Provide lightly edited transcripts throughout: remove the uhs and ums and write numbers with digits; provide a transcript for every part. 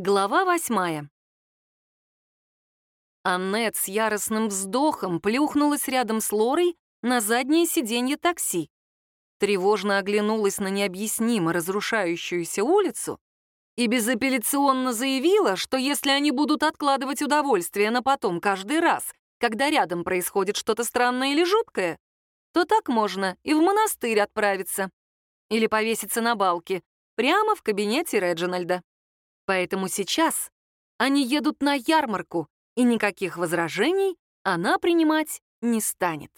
Глава 8. Аннет с яростным вздохом плюхнулась рядом с Лорой на заднее сиденье такси. Тревожно оглянулась на необъяснимо разрушающуюся улицу и безапелляционно заявила, что если они будут откладывать удовольствие на потом каждый раз, когда рядом происходит что-то странное или жуткое, то так можно и в монастырь отправиться или повеситься на балке прямо в кабинете Реджинальда. Поэтому сейчас они едут на ярмарку, и никаких возражений она принимать не станет.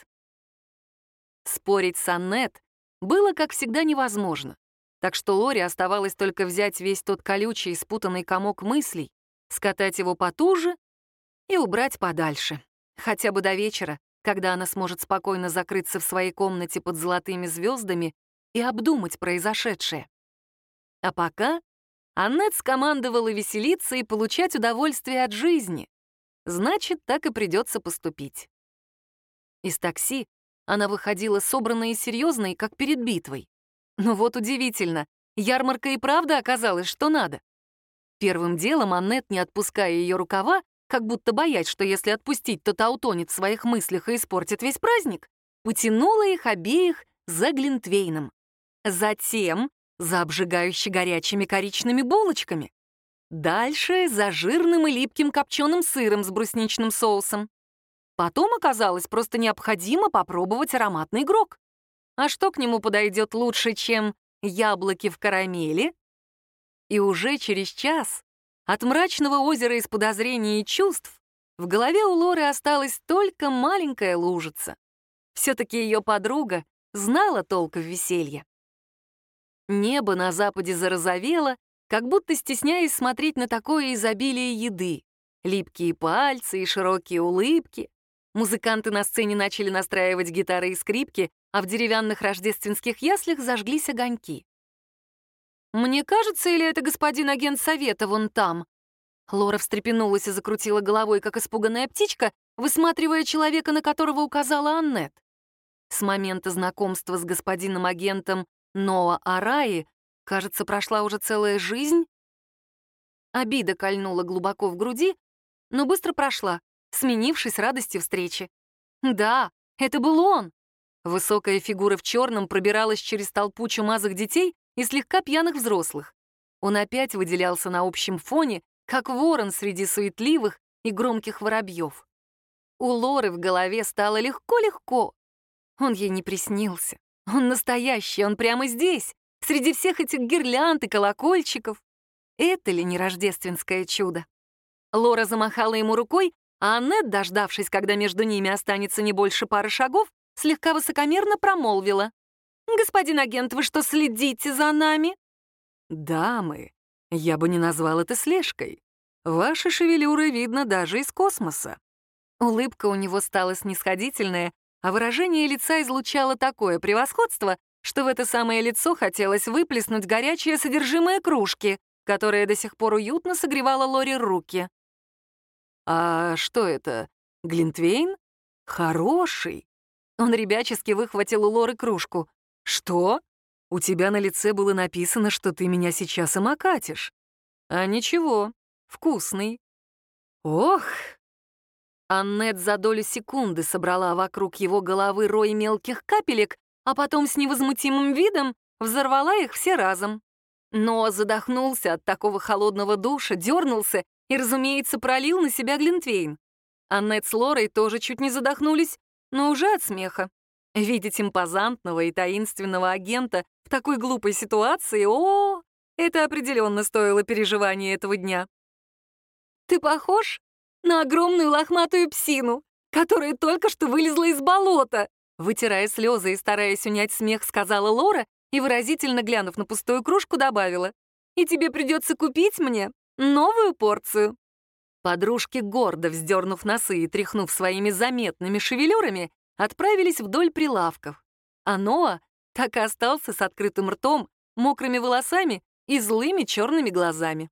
Спорить с Аннет было, как всегда, невозможно, так что Лоре оставалось только взять весь тот колючий и спутанный комок мыслей, скатать его потуже и убрать подальше, хотя бы до вечера, когда она сможет спокойно закрыться в своей комнате под золотыми звездами и обдумать произошедшее. А пока Аннет скомандовала веселиться и получать удовольствие от жизни. Значит, так и придется поступить. Из такси она выходила собранной и серьезной, как перед битвой. Но вот удивительно, ярмарка и правда оказалась, что надо. Первым делом Аннет, не отпуская ее рукава, как будто боясь, что если отпустить, то та утонет в своих мыслях и испортит весь праздник, потянула их обеих за глинтвейном. Затем за обжигающе горячими коричными булочками. Дальше за жирным и липким копченым сыром с брусничным соусом. Потом оказалось просто необходимо попробовать ароматный грог. А что к нему подойдет лучше, чем яблоки в карамели? И уже через час от мрачного озера из подозрений и чувств в голове у Лоры осталась только маленькая лужица. Все-таки ее подруга знала толк в веселье. Небо на западе зарозовело, как будто стесняясь смотреть на такое изобилие еды. Липкие пальцы и широкие улыбки. Музыканты на сцене начали настраивать гитары и скрипки, а в деревянных рождественских яслях зажглись огоньки. «Мне кажется, или это господин агент совета вон там?» Лора встрепенулась и закрутила головой, как испуганная птичка, высматривая человека, на которого указала Аннет. С момента знакомства с господином агентом Ноа Араи, кажется, прошла уже целая жизнь. Обида кольнула глубоко в груди, но быстро прошла, сменившись радостью встречи. Да, это был он. Высокая фигура в черном пробиралась через толпу чумазых детей и слегка пьяных взрослых. Он опять выделялся на общем фоне, как ворон среди суетливых и громких воробьев. У Лоры в голове стало легко-легко. Он ей не приснился. Он настоящий, он прямо здесь, среди всех этих гирлянд и колокольчиков. Это ли не рождественское чудо? Лора замахала ему рукой, а Аннет, дождавшись, когда между ними останется не больше пары шагов, слегка высокомерно промолвила. «Господин агент, вы что, следите за нами?» «Дамы, я бы не назвал это слежкой. Ваши шевелюры видно даже из космоса». Улыбка у него стала снисходительная, а выражение лица излучало такое превосходство, что в это самое лицо хотелось выплеснуть горячее содержимое кружки, которая до сих пор уютно согревала Лоре руки. «А что это? Глинтвейн? Хороший!» Он ребячески выхватил у Лоры кружку. «Что? У тебя на лице было написано, что ты меня сейчас им окатишь. А ничего, вкусный». Ох!» Аннет за долю секунды собрала вокруг его головы рой мелких капелек, а потом с невозмутимым видом взорвала их все разом. Но задохнулся от такого холодного душа, дернулся и, разумеется, пролил на себя глинтвейн. Аннет с Лорой тоже чуть не задохнулись, но уже от смеха. Видеть импозантного и таинственного агента в такой глупой ситуации, это определенно стоило переживания этого дня. «Ты похож на огромную лохматую псину, которая только что вылезла из болота», вытирая слезы и стараясь унять смех, сказала Лора и, выразительно глянув на пустую кружку, добавила. «И тебе придется купить мне новую порцию». Подружки, гордо вздернув носы и тряхнув своими заметными шевелюрами, отправились вдоль прилавков. А Ноа так и остался с открытым ртом, мокрыми волосами и злыми черными глазами.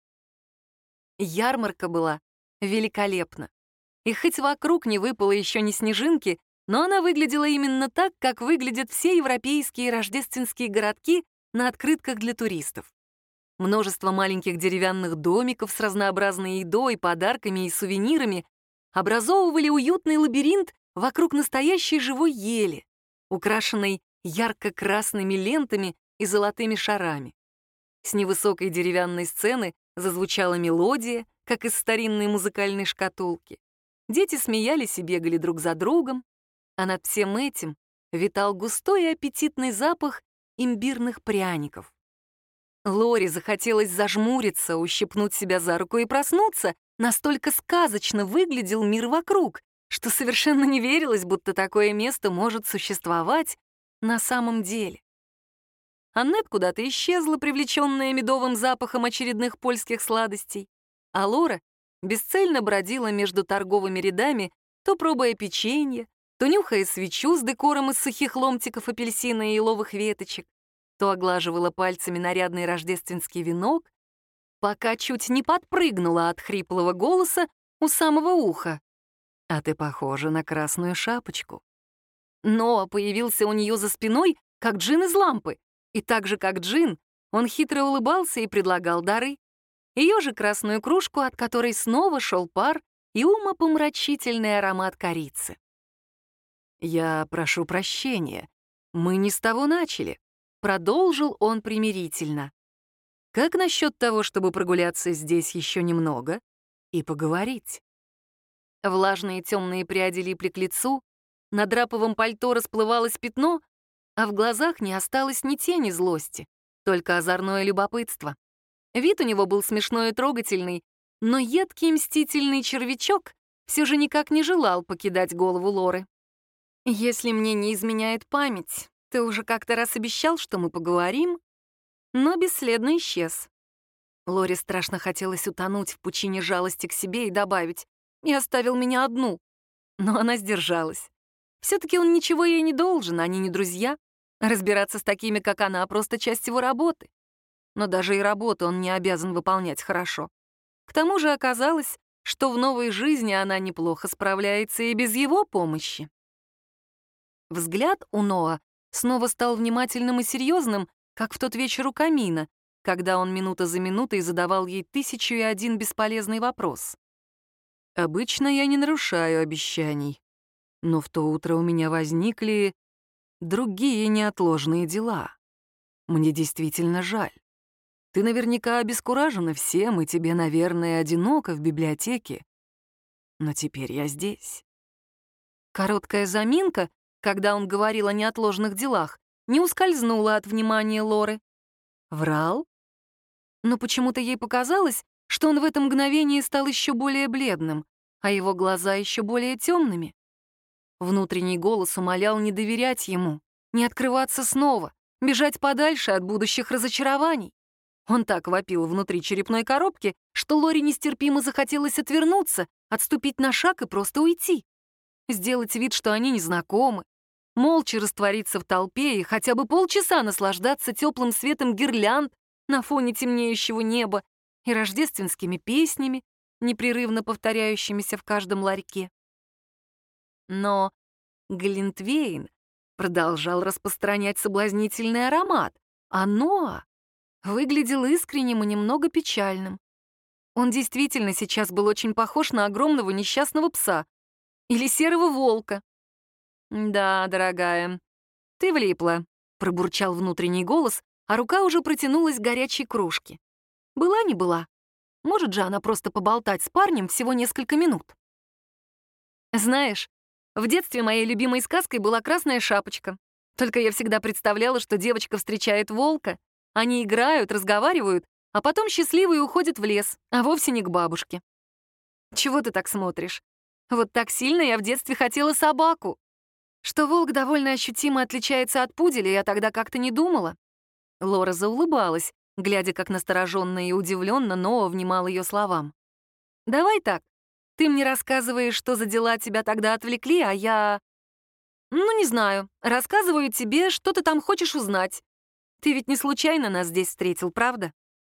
Ярмарка была великолепна. И хоть вокруг не выпало еще ни снежинки, но она выглядела именно так, как выглядят все европейские рождественские городки на открытках для туристов. Множество маленьких деревянных домиков с разнообразной едой, подарками и сувенирами образовывали уютный лабиринт вокруг настоящей живой ели, украшенной ярко-красными лентами и золотыми шарами. С невысокой деревянной сцены зазвучала мелодия, как из старинной музыкальной шкатулки. Дети смеялись и бегали друг за другом, а над всем этим витал густой и аппетитный запах имбирных пряников. Лоре захотелось зажмуриться, ущипнуть себя за руку и проснуться. Настолько сказочно выглядел мир вокруг, что совершенно не верилось, будто такое место может существовать на самом деле. Аннет куда-то исчезла, привлеченная медовым запахом очередных польских сладостей, а Лора бесцельно бродила между торговыми рядами, то пробуя печенье, то нюхая свечу с декором из сухих ломтиков апельсина и еловых веточек, то оглаживала пальцами нарядный рождественский венок, пока чуть не подпрыгнула от хриплого голоса у самого уха. «А ты похожа на красную шапочку». Ноа появился у нее за спиной, как джин из лампы, и так же, как джин, он хитро улыбался и предлагал дары. Ее же красную кружку, от которой снова шел пар и умопомрачительный аромат корицы. «Я прошу прощения, мы не с того начали», — продолжил он примирительно. «Как насчет того, чтобы прогуляться здесь еще немного и поговорить?» Влажные темные пряди липли к лицу, на драповом пальто расплывалось пятно, а в глазах не осталось ни тени злости, только озорное любопытство. Вид у него был смешной и трогательный, но едкий мстительный червячок все же никак не желал покидать голову Лоры. «Если мне не изменяет память, ты уже как-то раз обещал, что мы поговорим?» Но бесследно исчез. Лоре страшно хотелось утонуть в пучине жалости к себе и добавить: «И оставил меня одну». Но она сдержалась. Все-таки он ничего ей не должен, они не друзья. Разбираться с такими, как она, просто часть его работы. Но даже и работу он не обязан выполнять хорошо. К тому же оказалось, что в новой жизни она неплохо справляется и без его помощи. Взгляд у Ноа снова стал внимательным и серьезным, как в тот вечер у камина, когда он минута за минутой задавал ей 1001 бесполезный вопрос. «Обычно я не нарушаю обещаний, но в то утро у меня возникли другие неотложные дела. Мне действительно жаль. Ты наверняка обескуражена всем, и тебе, наверное, одиноко в библиотеке. Но теперь я здесь». Короткая заминка, когда он говорил о неотложных делах, не ускользнула от внимания Лоры. Врал? Но почему-то ей показалось, что он в это мгновение стал еще более бледным, а его глаза еще более темными. Внутренний голос умолял не доверять ему, не открываться снова, бежать подальше от будущих разочарований. Он так вопил внутри черепной коробки, что Лоре нестерпимо захотелось отвернуться, отступить на шаг и просто уйти. Сделать вид, что они не знакомы, молча раствориться в толпе и хотя бы полчаса наслаждаться теплым светом гирлянд на фоне темнеющего неба и рождественскими песнями, непрерывно повторяющимися в каждом ларьке. Но глинтвейн продолжал распространять соблазнительный аромат, а Ноа выглядел искренним и немного печальным. Он действительно сейчас был очень похож на огромного несчастного пса или серого волка. «Да, дорогая, ты влипла», — пробурчал внутренний голос, а рука уже протянулась к горячей кружке. Была не была. Может же она просто поболтать с парнем всего несколько минут. «Знаешь, в детстве моей любимой сказкой была «Красная шапочка». Только я всегда представляла, что девочка встречает волка, они играют, разговаривают, а потом счастливые уходят в лес, а вовсе не к бабушке. Чего ты так смотришь? Вот так сильно я в детстве хотела собаку. Что волк довольно ощутимо отличается от пуделя, я тогда как-то не думала». Лора заулыбалась, глядя, как настороженно и удивленно Ноа внимал ее словам. «Давай так, ты мне рассказываешь, что за дела тебя тогда отвлекли, а я... Ну, не знаю, рассказываю тебе, что ты там хочешь узнать. Ты ведь не случайно нас здесь встретил, правда?»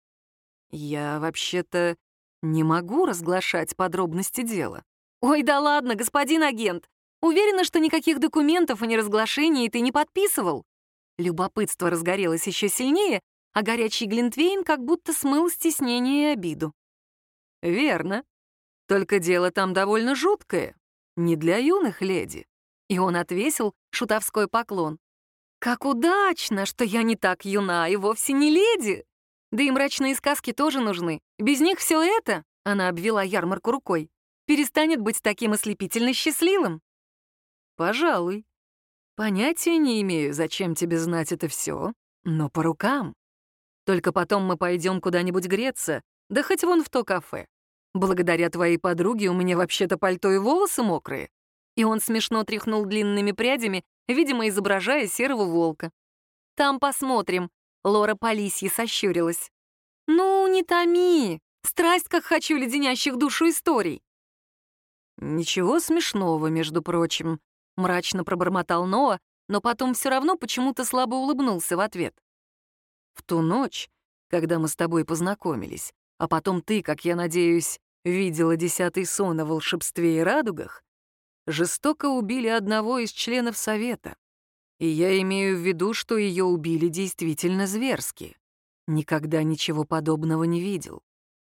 «Я вообще-то не могу разглашать подробности дела». «Ой, да ладно, господин агент. Уверена, что никаких документов и неразглашений ты не подписывал». Любопытство разгорелось еще сильнее, а горячий глинтвейн как будто смыл стеснение и обиду. «Верно. Только дело там довольно жуткое. Не для юных леди». И он отвесил шутовской поклон. «Как удачно, что я не так юна и вовсе не леди! Да и мрачные сказки тоже нужны. Без них все это, — она обвела ярмарку рукой, — перестанет быть таким ослепительно счастливым». «Пожалуй. Понятия не имею, зачем тебе знать это все, но по рукам. Только потом мы пойдем куда-нибудь греться, да хоть вон в то кафе. Благодаря твоей подруге у меня вообще-то пальто и волосы мокрые». И он смешно тряхнул длинными прядями, видимо, изображая серого волка. «Там посмотрим», — Лора по лисьи сощурилась. «Ну, не томи! Страсть, как хочу леденящих душу историй!» «Ничего смешного, между прочим», — мрачно пробормотал Ноа, но потом все равно почему-то слабо улыбнулся в ответ. «В ту ночь, когда мы с тобой познакомились, а потом ты, как я надеюсь, видела 10-й сон о волшебстве и радугах, жестоко убили одного из членов совета. И я имею в виду, что ее убили действительно зверски. Никогда ничего подобного не видел».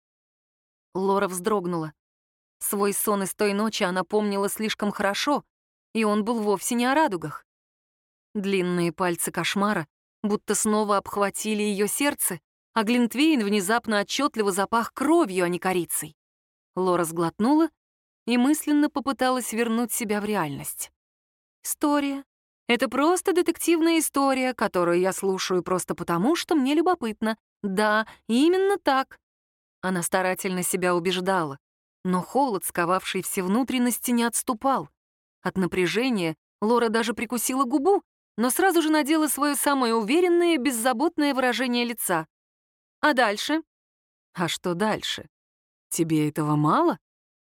Лора вздрогнула. Свой сон из той ночи она помнила слишком хорошо, и он был вовсе не о радугах. Длинные пальцы кошмара будто снова обхватили ее сердце, а глинтвейн внезапно отчетливо запах кровью, а не корицей. Лора сглотнула и мысленно попыталась вернуть себя в реальность. История. Это просто детективная история, которую я слушаю просто потому, что мне любопытно. Да, именно так. Она старательно себя убеждала, но холод, сковавший все внутренности, не отступал. От напряжения Лора даже прикусила губу, но сразу же надела свое самое уверенное, беззаботное выражение лица. А дальше? А что дальше? Тебе этого мало?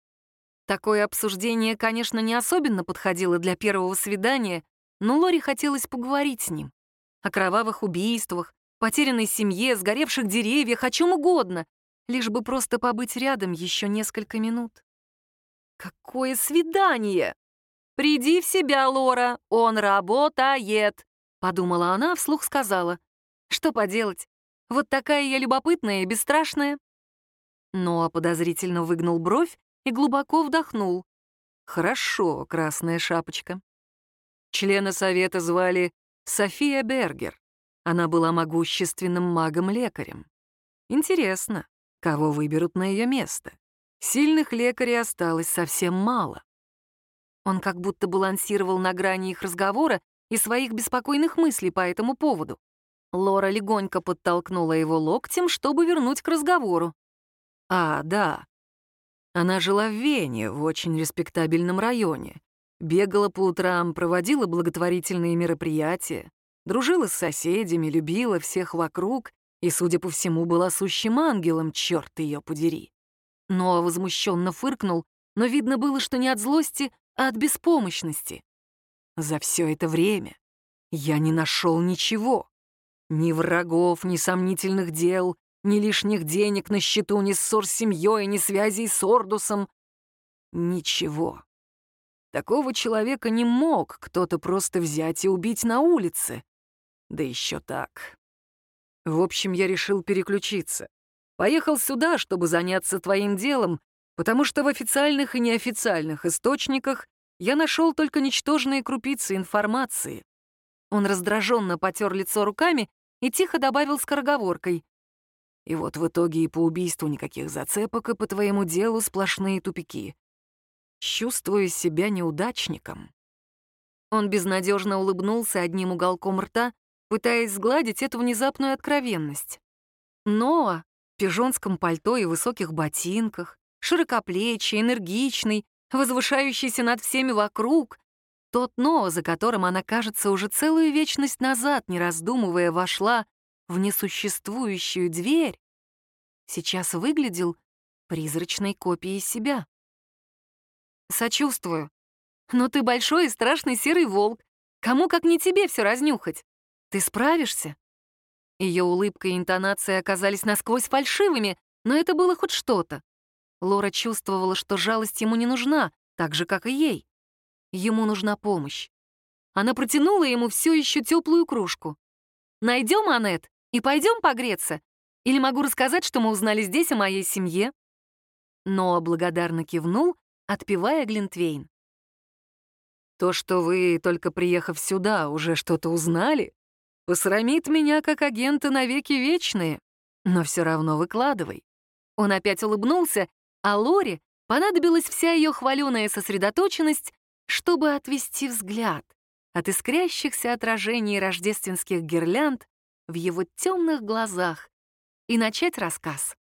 Такое обсуждение, конечно, не особенно подходило для первого свидания, но Лоре хотелось поговорить с ним. О кровавых убийствах, потерянной семье, сгоревших деревьях, о чем угодно, лишь бы просто побыть рядом еще несколько минут. Какое свидание! «Приди в себя, Лора, он работает!» — подумала она, вслух сказала. «Что поделать? Вот такая я любопытная и бесстрашная». Ноа подозрительно выгнул бровь и глубоко вдохнул. «Хорошо, Красная Шапочка». Члена совета звали София Бергер. Она была могущественным магом-лекарем. Интересно, кого выберут на ее место? Сильных лекарей осталось совсем мало. Он как будто балансировал на грани их разговора и своих беспокойных мыслей по этому поводу. Лора легонько подтолкнула его локтем, чтобы вернуть к разговору. «А, да. Она жила в Вене, в очень респектабельном районе. Бегала по утрам, проводила благотворительные мероприятия, дружила с соседями, любила всех вокруг и, судя по всему, была сущим ангелом, черт ее подери». Ноа возмущенно фыркнул, но видно было, что не от злости, а от беспомощности. «За все это время я не нашел ничего. Ни врагов, ни сомнительных дел, ни лишних денег на счету, ни ссор с семьей, ни связей с Ордусом. Ничего. Такого человека не мог кто-то просто взять и убить на улице. Да еще так. В общем, я решил переключиться. Поехал сюда, чтобы заняться твоим делом, потому что в официальных и неофициальных источниках я нашел только ничтожные крупицы информации». Он раздраженно потер лицо руками и тихо добавил скороговоркой. «И вот в итоге и по убийству никаких зацепок, и по твоему делу сплошные тупики. Чувствую себя неудачником». Он безнадежно улыбнулся одним уголком рта, пытаясь сгладить эту внезапную откровенность. Ноа в пижонском пальто и высоких ботинках, широкоплечий, энергичный, возвышающийся над всеми вокруг, тот Ноа, за которым она, кажется, уже целую вечность назад, не раздумывая, вошла в несуществующую дверь, сейчас выглядел призрачной копией себя. «Сочувствую. Но ты большой и страшный серый волк. Кому, как не тебе, все разнюхать? Ты справишься?» Ее улыбка и интонация оказались насквозь фальшивыми, но это было хоть что-то. Лора чувствовала, что жалость ему не нужна, так же, как и ей. Ему нужна помощь. Она протянула ему все еще теплую кружку. «Найдем, Анет? И пойдем погреться? Или могу рассказать, что мы узнали здесь о моей семье?» Ноа благодарно кивнул, отпивая глинтвейн. То, что вы, только приехав сюда, уже что-то узнали, посрамит меня как агента навеки вечные. Но все равно выкладывай. Он опять улыбнулся, а Лоре понадобилась вся ее хваленая сосредоточенность, чтобы отвести взгляд от искрящихся отражений рождественских гирлянд в его темных глазах и начать рассказ.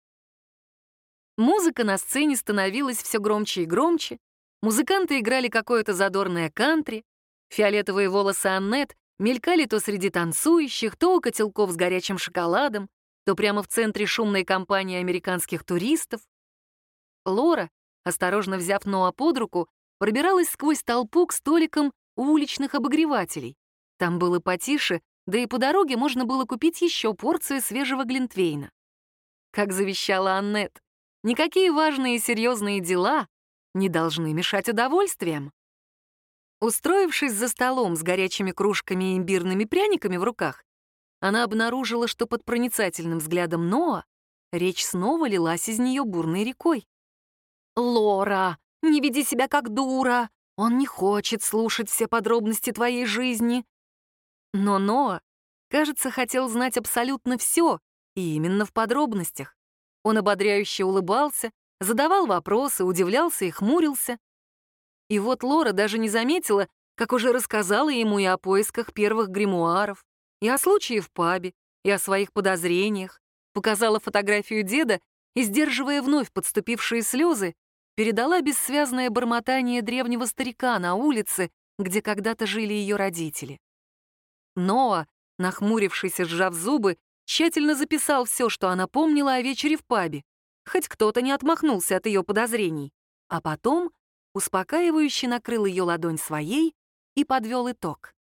Музыка на сцене становилась все громче и громче, музыканты играли какое-то задорное кантри, фиолетовые волосы Аннет мелькали то среди танцующих, то у котелков с горячим шоколадом, то прямо в центре шумной компании американских туристов. Лора, осторожно взяв Ноа под руку, пробиралась сквозь толпу к столикам у уличных обогревателей. Там было потише, да и по дороге можно было купить еще порцию свежего глинтвейна. Как завещала Аннет, никакие важные и серьезные дела не должны мешать удовольствиям. Устроившись за столом с горячими кружками и имбирными пряниками в руках, она обнаружила, что под проницательным взглядом Ноа речь снова лилась из нее бурной рекой. «Лора, не веди себя как дура! Он не хочет слушать все подробности твоей жизни!» Но Ноа, кажется, хотел знать абсолютно все, и именно в подробностях. Он ободряюще улыбался, задавал вопросы, удивлялся и хмурился. И вот Лора даже не заметила, как уже рассказала ему и о поисках первых гримуаров, и о случае в пабе, и о своих подозрениях, показала фотографию деда и, сдерживая вновь подступившие слезы, передала бессвязное бормотание древнего старика на улице, где когда-то жили ее родители. Ноа, нахмурившись и сжав зубы, тщательно записал все, что она помнила о вечере в пабе, хоть кто-то не отмахнулся от ее подозрений, а потом успокаивающе накрыл ее ладонь своей и подвел итог.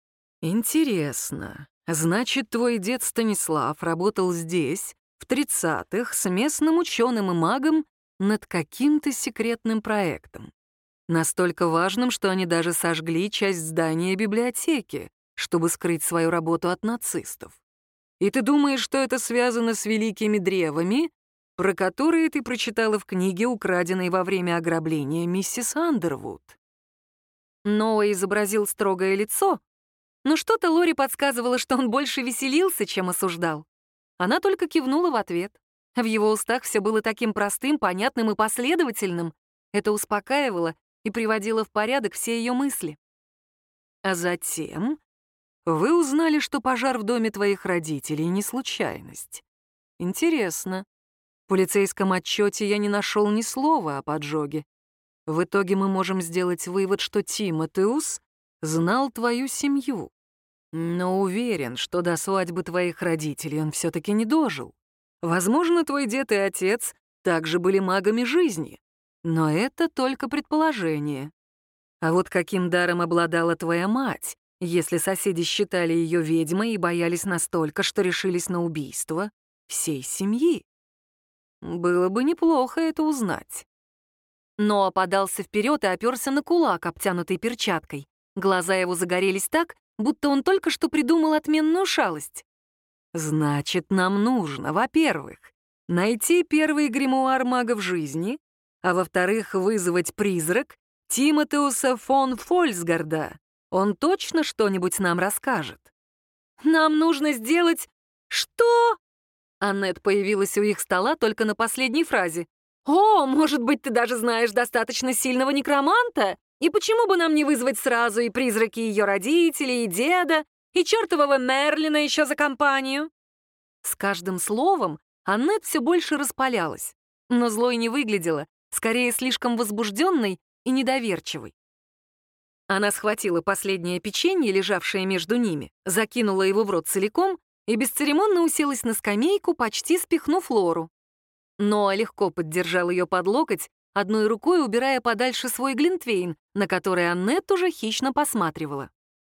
Интересно. Значит, твой дед Станислав работал здесь, в 30-х, с местным ученым и магом над каким-то секретным проектом. Настолько важным, что они даже сожгли часть здания библиотеки, чтобы скрыть свою работу от нацистов. И ты думаешь, что это связано с великими древами, про которые ты прочитала в книге, украденной во время ограбления миссис Андервуд? Ноа изобразил строгое лицо, но что-то Лоре подсказывало, что он больше веселился, чем осуждал. Она только кивнула в ответ. В его устах все было таким простым, понятным и последовательным. Это успокаивало и приводило в порядок все ее мысли. А затем вы узнали, что пожар в доме твоих родителей не случайность. Интересно. В полицейском отчете я не нашел ни слова о поджоге. В итоге мы можем сделать вывод, что Тимотеус знал твою семью. Но уверен, что до свадьбы твоих родителей он все-таки не дожил. Возможно, твой дед и отец также были магами жизни. Но это только предположение. А вот каким даром обладала твоя мать, если соседи считали ее ведьмой и боялись настолько, что решились на убийство всей семьи? Было бы неплохо это узнать. Ноа подался вперед и оперся на кулак, обтянутый перчаткой. Глаза его загорелись так, будто он только что придумал отменную шалость. Значит, нам нужно, во-первых, найти первый гримуар магов жизни, а во-вторых, вызвать призрак Тимотеуса фон Фольцгарда. Он точно что-нибудь нам расскажет. «Нам нужно сделать... что?» Аннет появилась у их стола только на последней фразе. «О, может быть, ты даже знаешь достаточно сильного некроманта? И почему бы нам не вызвать сразу и призраки ее родителей, и деда, и чертового Мерлина еще за компанию?» С каждым словом Аннет все больше распалялась, но злой не выглядела, скорее слишком возбужденной и недоверчивой. Она схватила последнее печенье, лежавшее между ними, закинула его в рот целиком и бесцеремонно уселась на скамейку, почти спихнув Лору. Ноа легко поддержал ее под локоть, одной рукой убирая подальше свой глинтвейн, на который Аннет уже хищно посматривала.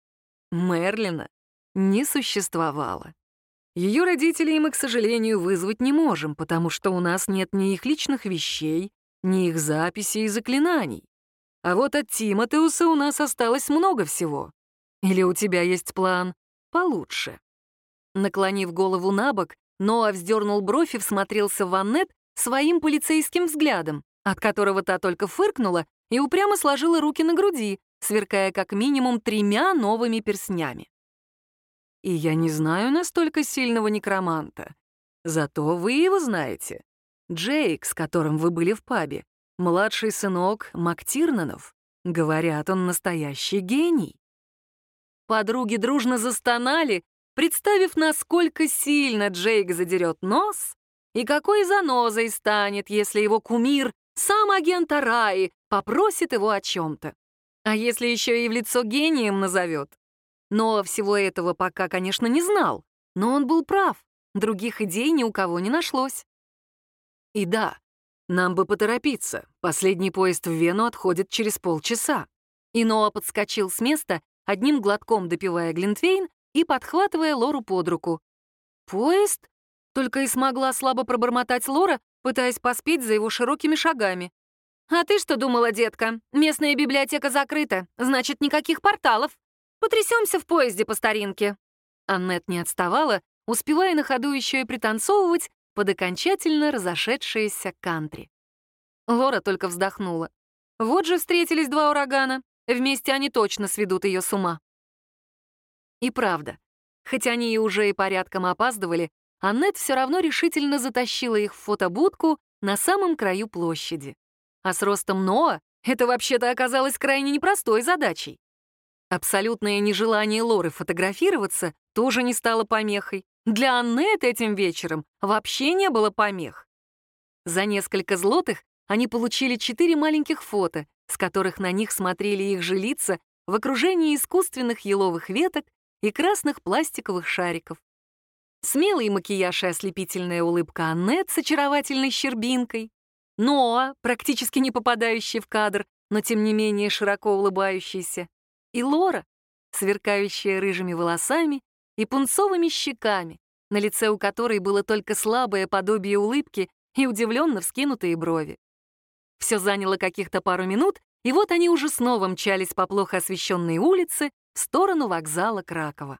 Мерлина не существовало. Ее родителей мы, к сожалению, вызвать не можем, потому что у нас нет ни их личных вещей, ни их записей и заклинаний. А вот от Тимотеуса у нас осталось много всего. Или у тебя есть план получше? Наклонив голову на бок, Ноа вздернул бровь и всмотрелся в Аннет своим полицейским взглядом, от которого та только фыркнула и упрямо сложила руки на груди, сверкая как минимум 3 новыми перстнями. «И я не знаю настолько сильного некроманта. Зато вы его знаете. Джейк, с которым вы были в пабе, младший сынок Мактирнанов. Говорят, он настоящий гений». Подруги дружно застонали, представив, насколько сильно Джейк задерет нос и какой занозой станет, если его кумир, сам агент Араи, попросит его о чем-то. А если еще и в лицо гением назовет? Но всего этого пока, конечно, не знал, но он был прав, других идей ни у кого не нашлось. И да, нам бы поторопиться, последний поезд в Вену отходит через полчаса. И Ноа подскочил с места, одним глотком допивая глинтвейн и подхватывая Лору под руку. «Поезд?» — только и смогла слабо пробормотать Лора, пытаясь поспеть за его широкими шагами. «А ты что думала, детка? Местная библиотека закрыта, значит, никаких порталов. Потрясемся в поезде по старинке». Аннет не отставала, успевая на ходу еще и пританцовывать под окончательно разошедшееся кантри. Лора только вздохнула. Вот же встретились 2 урагана. Вместе они точно сведут ее с ума. И правда, хоть они и уже и порядком опаздывали, Аннет все равно решительно затащила их в фотобудку на самом краю площади. А с ростом Ноа это вообще-то оказалось крайне непростой задачей. Абсолютное нежелание Лоры фотографироваться тоже не стало помехой. Для Аннет этим вечером вообще не было помех. За несколько злотых они получили 4 маленьких фото, с которых на них смотрели их же лица в окружении искусственных еловых веток и красных пластиковых шариков. Смелый макияж и ослепительная улыбка Аннет с очаровательной щербинкой, Ноа, практически не попадающий в кадр, но тем не менее широко улыбающийся, и Лора, сверкающая рыжими волосами и пунцовыми щеками, на лице у которой было только слабое подобие улыбки и удивленно вскинутые брови. Все заняло каких-то пару минут, и вот они уже снова мчались по плохо освещенной улице в сторону вокзала Кракова.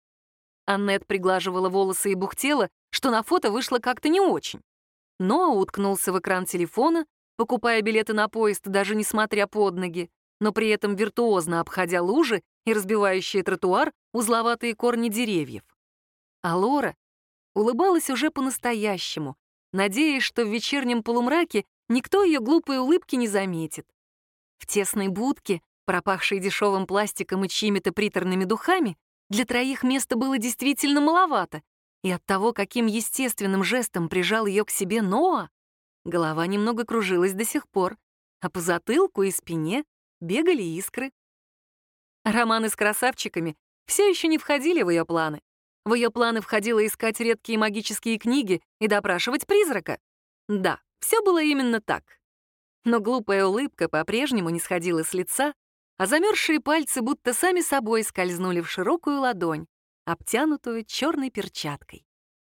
Аннет приглаживала волосы и бухтела, что на фото вышло как-то не очень. Ноа уткнулся в экран телефона, покупая билеты на поезд, даже не смотря под ноги, но при этом виртуозно обходя лужи и разбивающие тротуар узловатые корни деревьев. А Лора улыбалась уже по-настоящему, надеясь, что в вечернем полумраке никто ее глупой улыбки не заметит. В тесной будке, пропахшей дешевым пластиком и чьими-то приторными духами, для 3 места было действительно маловато, и от того, каким естественным жестом прижал ее к себе Ноа, голова немного кружилась до сих пор, а по затылку и спине бегали искры. Романы с красавчиками все еще не входили в ее планы. В ее планы входило искать редкие магические книги и допрашивать призрака. Да, все было именно так. Но глупая улыбка по-прежнему не сходила с лица, а замерзшие пальцы будто сами собой скользнули в широкую ладонь, обтянутую черной перчаткой.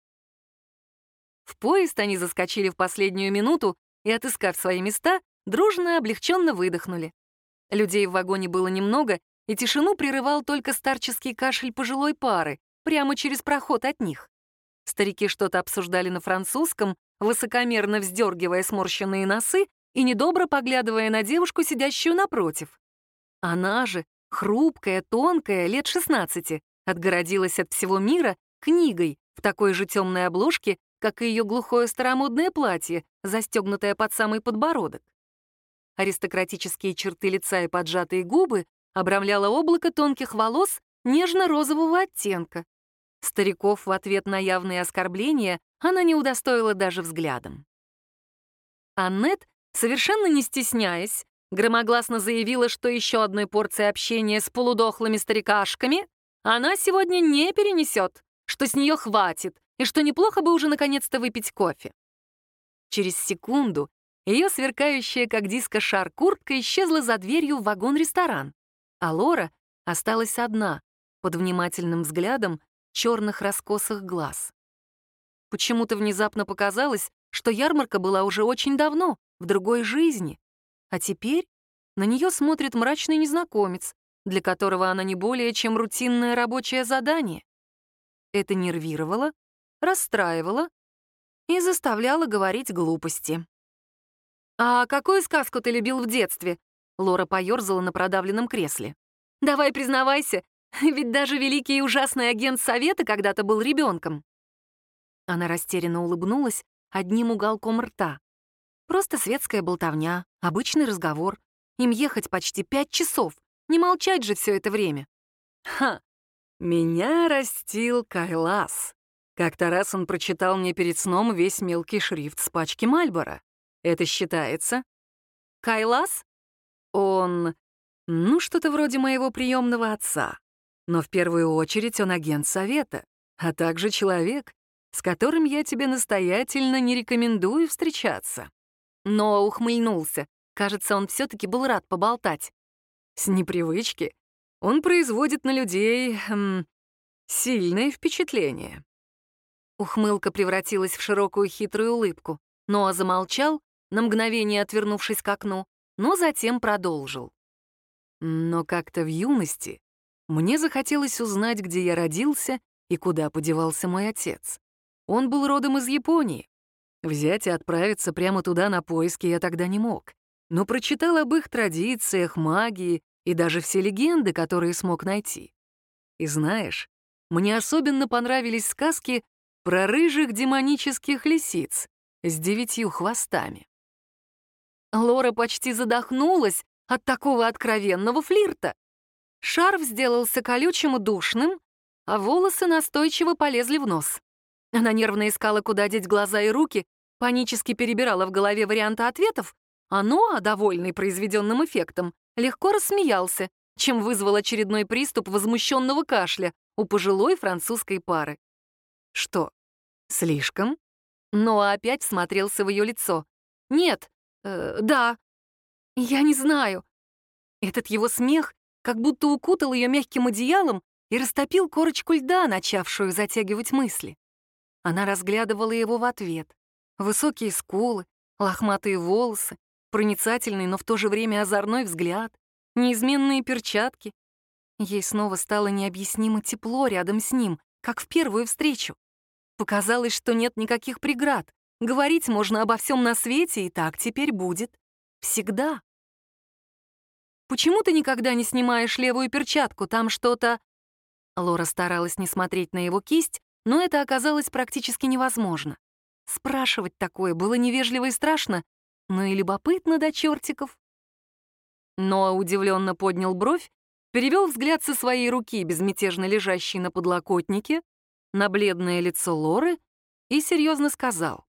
В поезд они заскочили в последнюю минуту и, отыскав свои места, дружно облегченно выдохнули. Людей в вагоне было немного, и тишину прерывал только старческий кашель пожилой пары, прямо через проход от них. Старики что-то обсуждали на французском, высокомерно вздергивая сморщенные носы и недобро поглядывая на девушку, сидящую напротив. Она же, хрупкая, тонкая, лет 16, отгородилась от всего мира книгой в такой же темной обложке, как и ее глухое старомодное платье, застегнутое под самый подбородок. Аристократические черты лица и поджатые губы обрамляло облако тонких волос нежно-розового оттенка. Стариков в ответ на явные оскорбления она не удостоила даже взглядом. Аннет, совершенно не стесняясь, громогласно заявила, что еще одной порции общения с полудохлыми старикашками она сегодня не перенесет, что с нее хватит, и что неплохо бы уже наконец-то выпить кофе. Через секунду ее сверкающая, как диско, шар куртка исчезла за дверью в вагон-ресторан, а Лора осталась одна, под внимательным взглядом черных раскосых глаз. Почему-то внезапно показалось, что ярмарка была уже очень давно, в другой жизни, а теперь на нее смотрит мрачный незнакомец, для которого она не более чем рутинное рабочее задание. Это нервировало, расстраивало и заставляло говорить глупости. «А какую сказку ты любил в детстве?» Лора поёрзала на продавленном кресле. «Давай признавайся, ведь даже великий и ужасный агент Совета когда-то был ребенком». Она растерянно улыбнулась одним уголком рта. Просто светская болтовня, обычный разговор. Им ехать почти 5 часов, не молчать же все это время. Ха! Меня растил Кайлас. Как-то раз он прочитал мне перед сном весь мелкий шрифт с пачки Мальборо. Это считается? Кайлас? Он, что-то вроде моего приемного отца. Но в первую очередь он агент Совета, а также человек, с которым я тебе настоятельно не рекомендую встречаться. Но ухмыльнулся. Кажется, он все-таки был рад поболтать. С непривычки он производит на людей сильное впечатление. Ухмылка превратилась в широкую хитрую улыбку. Ноа замолчал, на мгновение отвернувшись к окну, но затем продолжил. Но как-то в юности мне захотелось узнать, где я родился и куда подевался мой отец. Он был родом из Японии. Взять и отправиться прямо туда на поиски я тогда не мог, но прочитал об их традициях, магии и даже все легенды, которые смог найти. И знаешь, мне особенно понравились сказки про рыжих демонических лисиц с 9 хвостами. Лора почти задохнулась от такого откровенного флирта. Шарф сделался колючим и душным, а волосы настойчиво полезли в нос. Она нервно искала, куда деть глаза и руки, панически перебирала в голове варианты ответов, а Ноа, довольный произведенным эффектом, легко рассмеялся, чем вызвал очередной приступ возмущенного кашля у пожилой французской пары. Что, слишком? Ноа опять всмотрелся в ее лицо. «Нет, да, я не знаю». Этот его смех как будто укутал ее мягким одеялом и растопил корочку льда, начавшую затягивать мысли. Она разглядывала его в ответ. Высокие скулы, лохматые волосы, проницательный, но в то же время озорной взгляд, неизменные перчатки. Ей снова стало необъяснимо тепло рядом с ним, как в первую встречу. Показалось, что нет никаких преград. Говорить можно обо всем на свете, и так теперь будет. Всегда. «Почему ты никогда не снимаешь левую перчатку? Там что-то...» Лора старалась не смотреть на его кисть, но это оказалось практически невозможно. Спрашивать такое было невежливо и страшно, но и любопытно до чертиков. Ноа удивленно поднял бровь, перевел взгляд со своей руки, безмятежно лежащей на подлокотнике, на бледное лицо Лоры и серьезно сказал.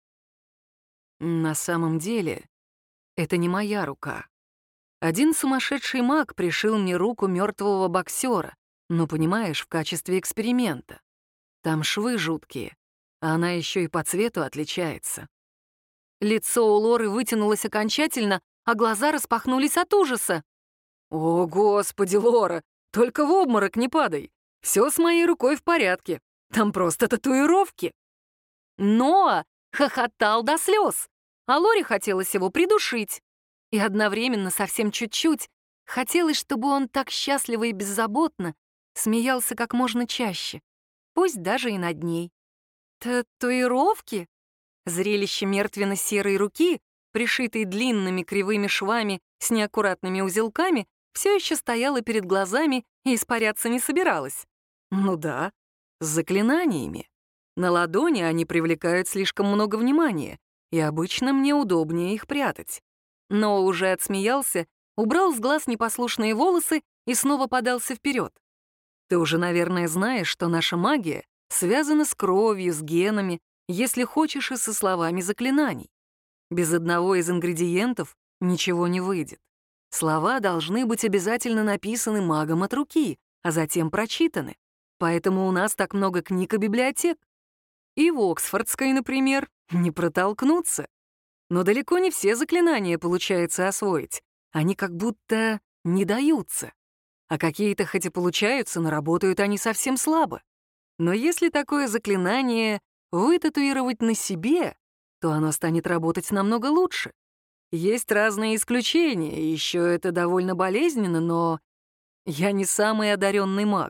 «На самом деле, это не моя рука. Один сумасшедший маг пришил мне руку мертвого боксера, но, понимаешь, в качестве эксперимента. Там швы жуткие, а она еще и по цвету отличается». Лицо у Лоры вытянулось окончательно, а глаза распахнулись от ужаса. «О, Господи, Лора, только в обморок не падай. Все с моей рукой в порядке. Там просто татуировки». Ноа хохотал до слез, а Лоре хотелось его придушить. И одновременно, совсем чуть-чуть, хотелось, чтобы он так счастливо и беззаботно смеялся как можно чаще, пусть даже и над ней. Татуировки? Зрелище мертвенно-серой руки, пришитой длинными кривыми швами с неаккуратными узелками, все еще стояло перед глазами и испаряться не собиралось. Ну да, с заклинаниями. На ладони они привлекают слишком много внимания, и обычно мне удобнее их прятать. Но уже отсмеялся, убрал с глаз непослушные волосы и снова подался вперед. Ты уже, наверное, знаешь, что наша магия связана с кровью, с генами, если хочешь, и со словами заклинаний. Без одного из ингредиентов ничего не выйдет. Слова должны быть обязательно написаны магом от руки, а затем прочитаны. Поэтому у нас так много книг и библиотек. И в Оксфордской, например, не протолкнуться. Но далеко не все заклинания получается освоить. Они как будто не даются. А какие-то хоть и получаются, но работают они совсем слабо. Но если такое заклинание вытатуировать на себе, то оно станет работать намного лучше. Есть разные исключения, и еще это довольно болезненно, но я не самый одаренный маг.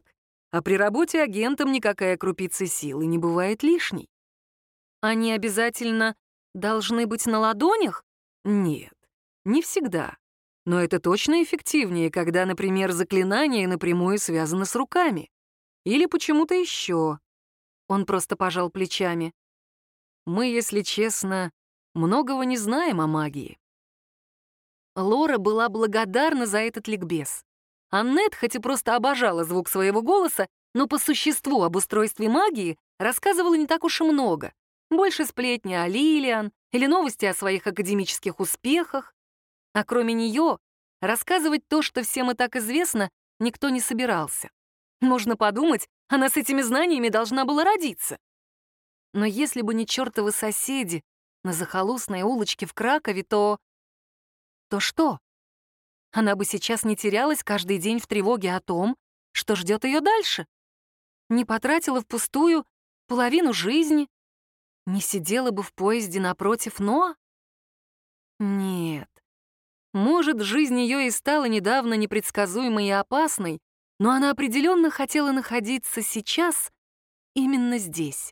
а при работе агентом никакая крупица силы не бывает лишней. Они обязательно должны быть на ладонях? Нет, не всегда. Но это точно эффективнее, когда, например, заклинание напрямую связано с руками. Или почему-то еще. Он просто пожал плечами. Мы, если честно, многого не знаем о магии. Лора была благодарна за этот ликбез. Аннет, хоть и просто обожала звук своего голоса, но по существу об устройстве магии рассказывала не так уж и много. Больше сплетни о Лилиан или новости о своих академических успехах. А кроме нее, рассказывать то, что всем и так известно, никто не собирался. Можно подумать, она с этими знаниями должна была родиться. Но если бы не чертовы соседи на захолустной улочке в Кракове, то... То что? Она бы сейчас не терялась каждый день в тревоге о том, что ждет ее дальше. Не потратила впустую половину жизни, не сидела бы в поезде напротив Ноа? Нет. Может, жизнь ее и стала недавно непредсказуемой и опасной, но она определенно хотела находиться сейчас именно здесь.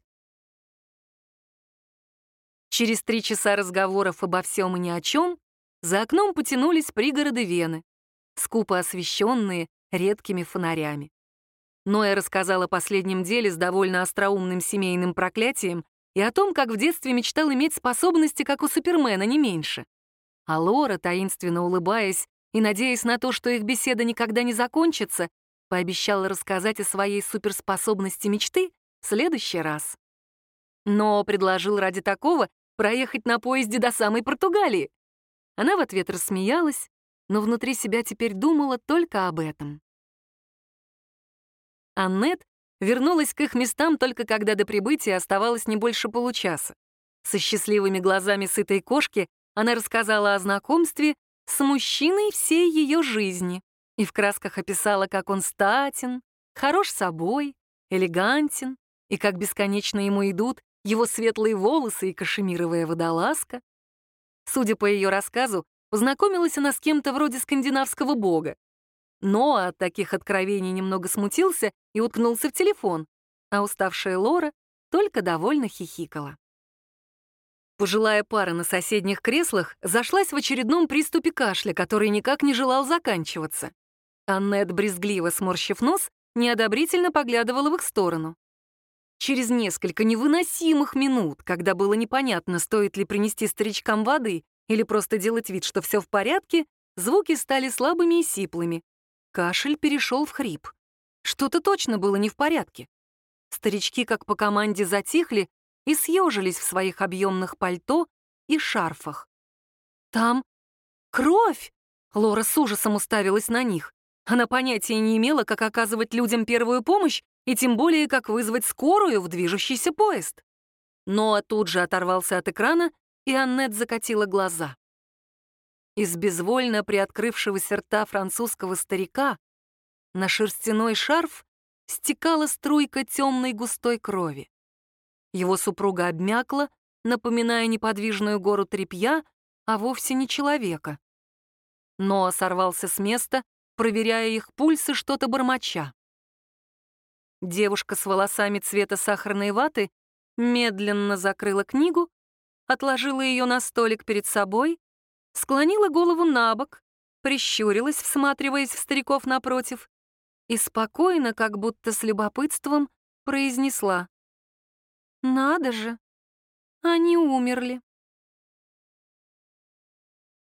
Через 3 часа разговоров обо всем и ни о чем за окном потянулись пригороды Вены, скупо освещенные редкими фонарями. Ноя рассказал о последнем деле с довольно остроумным семейным проклятием и о том, как в детстве мечтал иметь способности, как у Супермена, не меньше. А Лора, таинственно улыбаясь и надеясь на то, что их беседа никогда не закончится, пообещала рассказать о своей суперспособности мечты в следующий раз. Но предложил ради такого проехать на поезде до самой Португалии. Она в ответ рассмеялась, но внутри себя теперь думала только об этом. Аннет вернулась к их местам только когда до прибытия оставалось не больше получаса. Со счастливыми глазами сытой кошки она рассказала о знакомстве с мужчиной всей ее жизни и в красках описала, как он статен, хорош собой, элегантен, и как бесконечно ему идут его светлые волосы и кашемировая водолазка. Судя по ее рассказу, познакомилась она с кем-то вроде скандинавского бога. Но от таких откровений немного смутился и уткнулся в телефон, а уставшая Лора только довольно хихикала. Пожилая пара на соседних креслах зашлась в очередном приступе кашля, который никак не желал заканчиваться. Аннет, брезгливо сморщив нос, неодобрительно поглядывала в их сторону. Через несколько невыносимых минут, когда было непонятно, стоит ли принести старичкам воды или просто делать вид, что все в порядке, звуки стали слабыми и сиплыми. Кашель перешел в хрип. Что-то точно было не в порядке. Старички, как по команде, затихли и съежились в своих объемных пальто и шарфах. «Там кровь!» Лора с ужасом уставилась на них. Она понятия не имела, как оказывать людям первую помощь и тем более, как вызвать скорую в движущийся поезд. Ноа тут же оторвался от экрана, и Аннет закатила глаза. Из безвольно приоткрывшегося рта французского старика на шерстяной шарф стекала струйка темной густой крови. Его супруга обмякла, напоминая неподвижную гору тряпья, а вовсе не человека. Ноа сорвался с места, проверяя их пульс и что-то бормоча. Девушка с волосами цвета сахарной ваты медленно закрыла книгу, отложила ее на столик перед собой, склонила голову на бок, прищурилась, всматриваясь в стариков напротив, и спокойно, как будто с любопытством, произнесла: «Надо же, они умерли».